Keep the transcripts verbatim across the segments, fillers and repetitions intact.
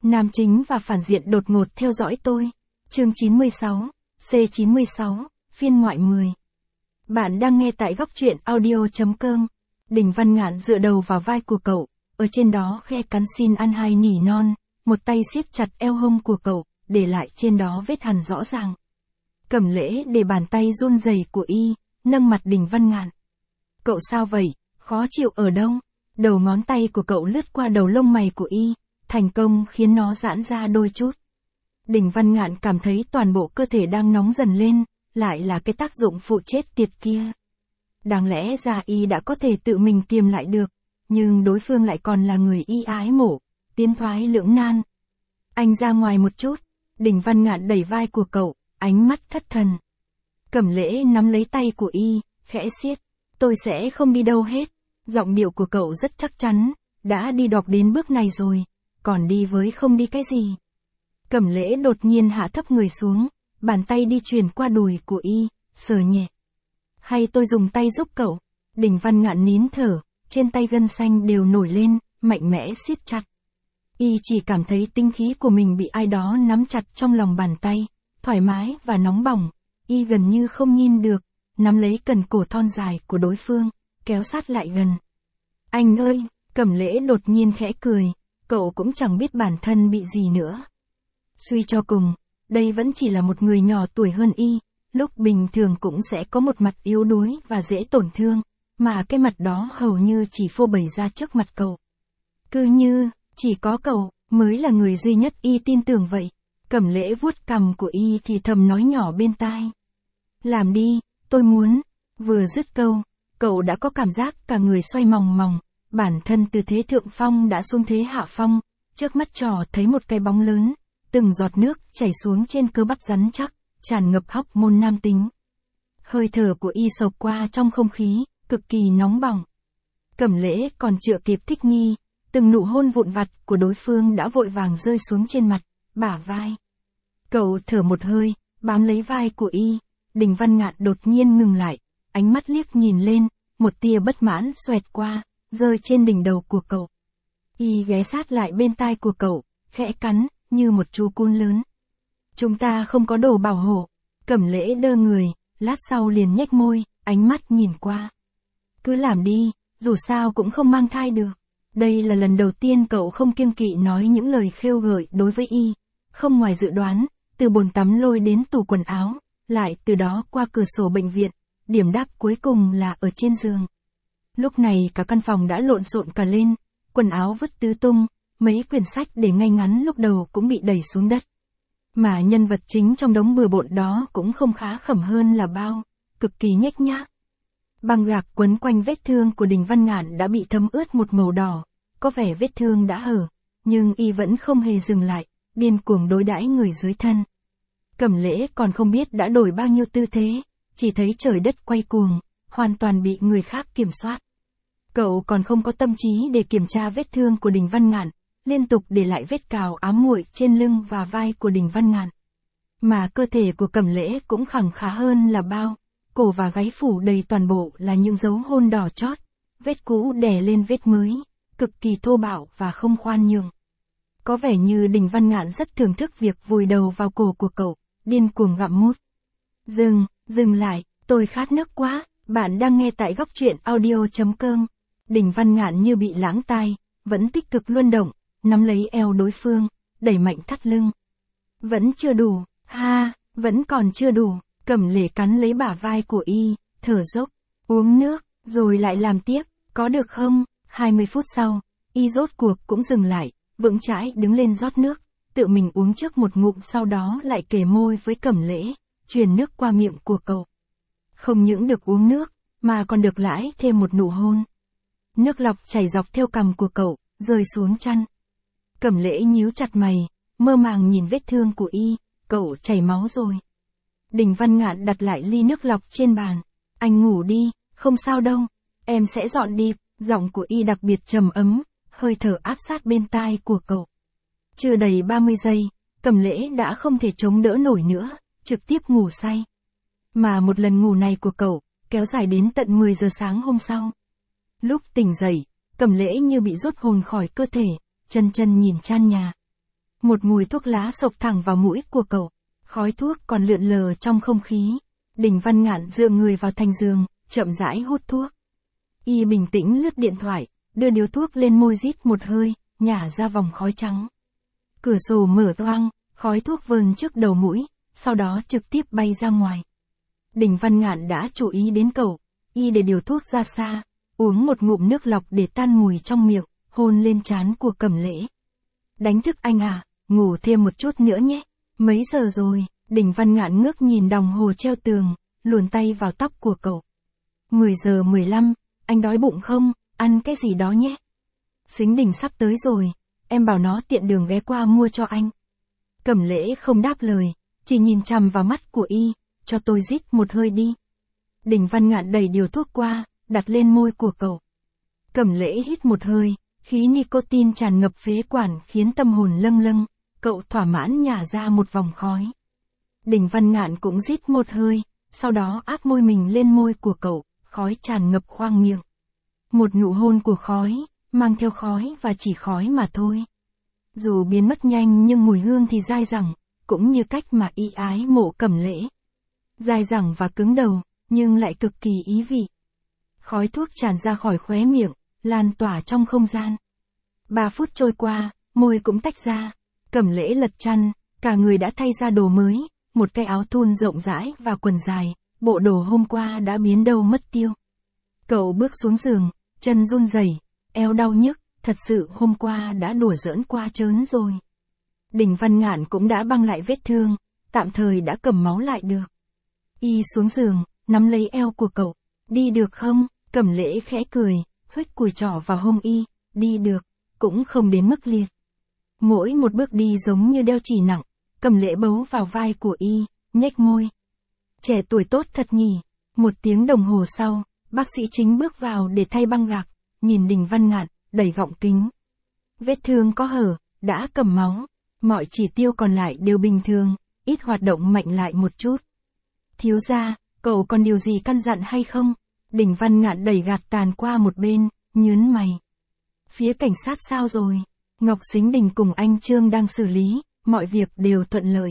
Nam chính và phản diện đột ngột theo dõi tôi. Chương chín mươi sáu, C chín mươi sáu, phiên ngoại mười. Bạn đang nghe tại góc truyện audio.com. Đình Văn Ngạn dựa đầu vào vai của cậu, ở trên đó khe cắn xin ăn hai nỉ non, một tay siết chặt eo hông của cậu, để lại trên đó vết hằn rõ ràng. Cẩm Lễ để bàn tay run rẩy của y, nâng mặt Đình Văn Ngạn. Cậu sao vậy, khó chịu ở đâu? Đầu ngón tay của cậu lướt qua đầu lông mày của y, thành công khiến nó giãn ra đôi chút. Đình Văn Ngạn cảm thấy toàn bộ cơ thể đang nóng dần lên, lại là cái tác dụng phụ chết tiệt kia. Đáng lẽ ra y đã có thể tự mình kiềm lại được, nhưng đối phương lại còn là người y ái mộ, tiến thoái lưỡng nan. Anh ra ngoài một chút, Đình Văn Ngạn đẩy vai của cậu, ánh mắt thất thần. Cẩm Lễ nắm lấy tay của y, khẽ siết, tôi sẽ không đi đâu hết. Giọng điệu của cậu rất chắc chắn, đã đi đọc đến bước này rồi, còn đi với không đi cái gì. Cẩm Lễ đột nhiên hạ thấp người xuống, bàn tay đi truyền qua đùi của y, sờ nhẹ. Hay tôi dùng tay giúp cậu? Đình Văn Ngạn nín thở, trên tay gân xanh đều nổi lên, mạnh mẽ siết chặt. Y chỉ cảm thấy tinh khí của mình bị ai đó nắm chặt trong lòng bàn tay, thoải mái và nóng bỏng. Y gần như không nhìn được, nắm lấy cần cổ thon dài của đối phương, kéo sát lại gần. Anh ơi, Cẩm Lễ đột nhiên khẽ cười, cậu cũng chẳng biết bản thân bị gì nữa. Suy cho cùng, đây vẫn chỉ là một người nhỏ tuổi hơn y, lúc bình thường cũng sẽ có một mặt yếu đuối và dễ tổn thương, mà cái mặt đó hầu như chỉ phô bày ra trước mặt cậu. Cứ như, chỉ có cậu, mới là người duy nhất y tin tưởng vậy. Cẩm Lễ vuốt cằm của y thì thầm nói nhỏ bên tai. Làm đi, tôi muốn. Vừa dứt câu, cậu đã có cảm giác cả người xoay mòng mòng, bản thân từ thế thượng phong đã xuống thế hạ phong, trước mắt trò thấy một cái bóng lớn, từng giọt nước chảy xuống trên cơ bắp rắn chắc, tràn ngập hóc môn nam tính. Hơi thở của y sộc qua trong không khí, cực kỳ nóng bỏng. Cẩm Lễ còn chưa kịp thích nghi, từng nụ hôn vụn vặt của đối phương đã vội vàng rơi xuống trên mặt, bả vai. Cậu thở một hơi, bám lấy vai của y. Đình Văn Ngạn đột nhiên ngừng lại, ánh mắt liếc nhìn lên, một tia bất mãn xoẹt qua, rơi trên đỉnh đầu của cậu. Y ghé sát lại bên tai của cậu, khẽ cắn, như một chú cún lớn. Chúng ta không có đồ bảo hộ. Cẩm Lễ đơ người, lát sau liền nhếch môi, ánh mắt nhìn qua. Cứ làm đi, dù sao cũng không mang thai được. Đây là lần đầu tiên cậu không kiêng kỵ nói những lời khêu gợi đối với y. Không ngoài dự đoán, từ bồn tắm lôi đến tủ quần áo, lại từ đó qua cửa sổ bệnh viện, điểm đáp cuối cùng là ở trên giường. Lúc này cả căn phòng đã lộn xộn cả lên, quần áo vứt tứ tung, mấy quyển sách để ngay ngắn lúc đầu cũng bị đẩy xuống đất. Mà nhân vật chính trong đống bừa bộn đó cũng không khá khẩm hơn là bao, cực kỳ nhếch nhác. Băng gạc quấn quanh vết thương của Đình Văn Ngạn đã bị thấm ướt một màu đỏ, có vẻ vết thương đã hở, nhưng y vẫn không hề dừng lại, điên cuồng đối đãi người dưới thân. Cẩm Lễ còn không biết đã đổi bao nhiêu tư thế, chỉ thấy trời đất quay cuồng, hoàn toàn bị người khác kiểm soát. Cậu còn không có tâm trí để kiểm tra vết thương của Đình Văn Ngạn, liên tục để lại vết cào ám muội trên lưng và vai của Đình Văn Ngạn. Mà cơ thể của Cẩm Lễ cũng khẳng khá hơn là bao, cổ và gáy phủ đầy toàn bộ là những dấu hôn đỏ chót, vết cũ đè lên vết mới, cực kỳ thô bạo và không khoan nhường. Có vẻ như Đình Văn Ngạn rất thưởng thức việc vùi đầu vào cổ của cậu, điên cuồng gặm mút. Dừng, dừng lại, tôi khát nước quá, bạn đang nghe tại góc truyện audio.com. Đình Văn Ngạn như bị lãng tai, vẫn tích cực luân động, nắm lấy eo đối phương, đẩy mạnh thắt lưng. Vẫn chưa đủ, ha, vẫn còn chưa đủ. Cẩm Lễ cắn lấy bả vai của y, thở dốc, uống nước, rồi lại làm tiếp, có được không? hai mươi phút sau, y rốt cuộc cũng dừng lại, vững chãi đứng lên rót nước, tự mình uống trước một ngụm, sau đó lại kề môi với Cẩm Lễ, truyền nước qua miệng của cậu. Không những được uống nước, mà còn được lãi thêm một nụ hôn. Nước lọc chảy dọc theo cằm của cậu, rơi xuống chăn. Cẩm Lễ nhíu chặt mày, mơ màng nhìn vết thương của y, cậu chảy máu rồi. Đình Văn Ngạn đặt lại ly nước lọc trên bàn. Anh ngủ đi, không sao đâu, em sẽ dọn đi. Giọng của y đặc biệt trầm ấm, hơi thở áp sát bên tai của cậu. Chưa đầy ba mươi giây, Cẩm Lễ đã không thể chống đỡ nổi nữa, trực tiếp ngủ say. Mà một lần ngủ này của cậu, kéo dài đến tận mười giờ sáng hôm sau. Lúc tỉnh dậy, Cẩm Lễ như bị rút hồn khỏi cơ thể, chân chân nhìn tràn nhà. Một mùi thuốc lá xộc thẳng vào mũi của cậu. Khói thuốc còn lượn lờ trong không khí. Đình Văn Ngạn dựa người vào thành giường, chậm rãi hút thuốc. Y bình tĩnh lướt điện thoại, đưa điếu thuốc lên môi rít một hơi, nhả ra vòng khói trắng. Cửa sổ mở toang, khói thuốc vờn trước đầu mũi, sau đó trực tiếp bay ra ngoài. Đình Văn Ngạn đã chú ý đến cậu, y để điều thuốc ra xa, uống một ngụm nước lọc để tan mùi trong miệng, hôn lên trán của Cẩm Lễ. Đánh thức anh à, ngủ thêm một chút nữa nhé. Mấy giờ rồi? Đình Văn Ngạn ngước nhìn đồng hồ treo tường, luồn tay vào tóc của cậu. mười giờ mười lăm, anh đói bụng không, ăn cái gì đó nhé. Sính Đình sắp tới rồi, em bảo nó tiện đường ghé qua mua cho anh. Cẩm Lễ không đáp lời, chỉ nhìn chằm vào mắt của y, cho tôi rít một hơi đi. Đình Văn Ngạn đẩy điều thuốc qua, đặt lên môi của cậu. Cẩm Lễ hít một hơi, khí nicotine tràn ngập phế quản khiến tâm hồn lâng lâng, cậu thỏa mãn nhả ra một vòng khói. Đình Văn Ngạn cũng rít một hơi, sau đó áp môi mình lên môi của cậu, khói tràn ngập khoang miệng. Một nụ hôn của khói, mang theo khói và chỉ khói mà thôi. Dù biến mất nhanh nhưng mùi hương thì dai dẳng, cũng như cách mà y ái mộ Cẩm Lễ. Dai dẳng và cứng đầu, nhưng lại cực kỳ ý vị. Khói thuốc tràn ra khỏi khóe miệng, lan tỏa trong không gian. Ba phút trôi qua, môi cũng tách ra. Cẩm Lễ lật chăn, cả người đã thay ra đồ mới, một cái áo thun rộng rãi và quần dài, bộ đồ hôm qua đã biến đâu mất tiêu. Cậu bước xuống giường, chân run rẩy, eo đau nhức, thật sự hôm qua đã đùa giỡn qua trớn rồi. Đình Văn Ngạn cũng đã băng lại vết thương, tạm thời đã cầm máu lại được. Y xuống giường, nắm lấy eo của cậu, đi được không? Cẩm Lễ khẽ cười, huých cùi trỏ vào hông y, đi được, cũng không đến mức liệt. Mỗi một bước đi giống như đeo chì nặng, Cẩm Lễ bấu vào vai của y, nhếch môi. Trẻ tuổi tốt thật nhỉ. Một tiếng đồng hồ sau, bác sĩ chính bước vào để thay băng gạc, nhìn Đình Văn Ngạn, đẩy gọng kính. Vết thương có hở, đã cầm máu, mọi chỉ tiêu còn lại đều bình thường, ít hoạt động mạnh lại một chút. Thiếu gia, cậu còn điều gì căn dặn hay không? Đình Văn Ngạn đẩy gạt tàn qua một bên, nhớn mày. Phía cảnh sát sao rồi? Ngọc Sính Đình cùng anh Trương đang xử lý, mọi việc đều thuận lợi.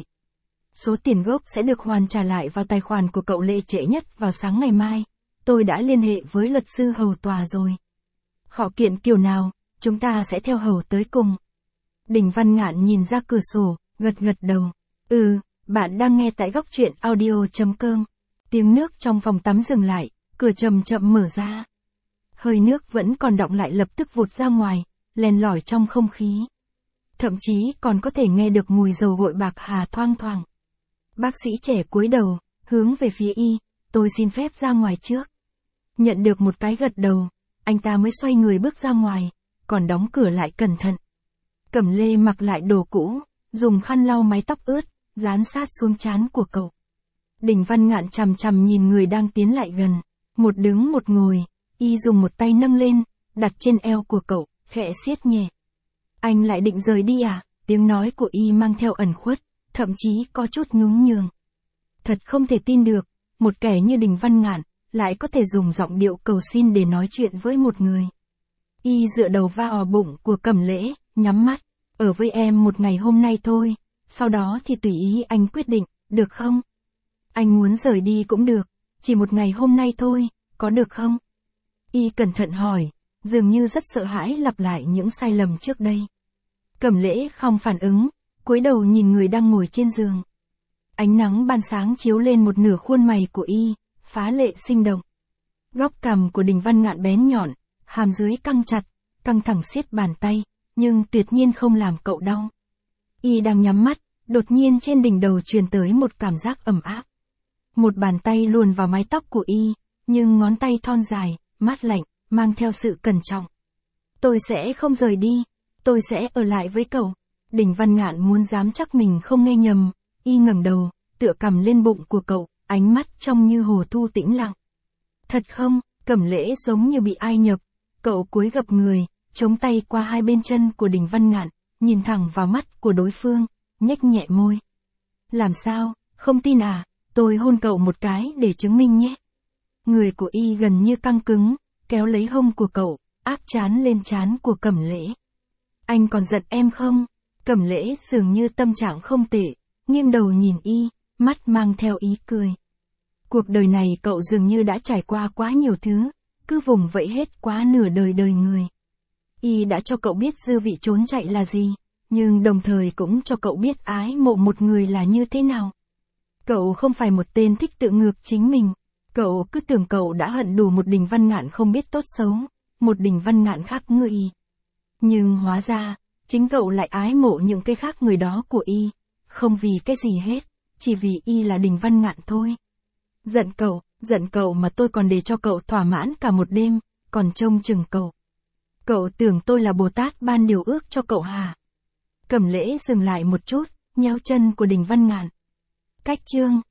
Số tiền gốc sẽ được hoàn trả lại vào tài khoản của cậu Lệ trễ nhất vào sáng ngày mai. Tôi đã liên hệ với luật sư hầu tòa rồi. Họ kiện kiểu nào, chúng ta sẽ theo hầu tới cùng. Đình Văn Ngạn nhìn ra cửa sổ, gật gật đầu. Ừ, bạn đang nghe tại góc truyện audio chấm com. Tiếng nước trong phòng tắm dừng lại, cửa chậm chậm mở ra. Hơi nước vẫn còn đọng lại lập tức vụt ra ngoài, len lỏi trong không khí. Thậm chí còn có thể nghe được mùi dầu gội bạc hà thoang thoảng. Bác sĩ trẻ cúi đầu, hướng về phía y, tôi xin phép ra ngoài trước. Nhận được một cái gật đầu, anh ta mới xoay người bước ra ngoài, còn đóng cửa lại cẩn thận. Cẩm Lê mặc lại đồ cũ, dùng khăn lau mái tóc ướt, dán sát xuống trán của cậu. Đình Văn Ngạn chằm chằm nhìn người đang tiến lại gần, một đứng một ngồi, y dùng một tay nâng lên, đặt trên eo của cậu, khẽ siết nhẹ. Anh lại định rời đi à? Tiếng nói của y mang theo ẩn khuất, thậm chí có chút nhún nhường. Thật không thể tin được, một kẻ như Đình Văn Ngạn, lại có thể dùng giọng điệu cầu xin để nói chuyện với một người. Y dựa đầu vào bụng của Cẩm Lễ, nhắm mắt, ở với em một ngày hôm nay thôi, sau đó thì tùy ý anh quyết định, được không? Anh muốn rời đi cũng được, chỉ một ngày hôm nay thôi, có được không? Y cẩn thận hỏi, dường như rất sợ hãi lặp lại những sai lầm trước đây. Cẩm Lễ không phản ứng, cúi đầu nhìn người đang ngồi trên giường. Ánh nắng ban sáng chiếu lên một nửa khuôn mày của y, phá lệ sinh động. Góc cằm của Đình Văn Ngạn bén nhọn, hàm dưới căng chặt, căng thẳng siết bàn tay, nhưng tuyệt nhiên không làm cậu đau. Y đang nhắm mắt, đột nhiên trên đỉnh đầu truyền tới một cảm giác ẩm áp. Một bàn tay luồn vào mái tóc của y, nhưng ngón tay thon dài, mát lạnh, mang theo sự cẩn trọng. Tôi sẽ không rời đi, tôi sẽ ở lại với cậu. Đình Văn Ngạn muốn dám chắc mình không nghe nhầm, y ngẩng đầu, tựa cằm lên bụng của cậu, ánh mắt trông như hồ thu tĩnh lặng. Thật không? Cẩm Lễ giống như bị ai nhập, cậu cúi gập người, chống tay qua hai bên chân của Đình Văn Ngạn, nhìn thẳng vào mắt của đối phương, nhếch nhẹ môi. Làm sao, không tin à, tôi hôn cậu một cái để chứng minh nhé. Người của y gần như căng cứng, kéo lấy hông của cậu, áp trán lên trán của Cẩm Lễ. Anh còn giận em không? Cẩm Lễ dường như tâm trạng không tệ, nghiêng đầu nhìn y, mắt mang theo ý cười. Cuộc đời này cậu dường như đã trải qua quá nhiều thứ, cứ vùng vẫy hết quá nửa đời đời người. Y đã cho cậu biết dư vị trốn chạy là gì, nhưng đồng thời cũng cho cậu biết ái mộ một người là như thế nào. Cậu không phải một tên thích tự ngược chính mình, cậu cứ tưởng cậu đã hận đủ một Đình Văn Ngạn không biết tốt xấu, một Đình Văn Ngạn khác người y. Nhưng hóa ra, chính cậu lại ái mộ những cái khác người đó của y, không vì cái gì hết, chỉ vì y là Đình Văn Ngạn thôi. Giận cậu, giận cậu mà tôi còn để cho cậu thỏa mãn cả một đêm, còn trông chừng cậu. Cậu tưởng tôi là Bồ Tát ban điều ước cho cậu hả? Cẩm Lễ dừng lại một chút, nhéo chân của Đình Văn Ngạn. Cách chương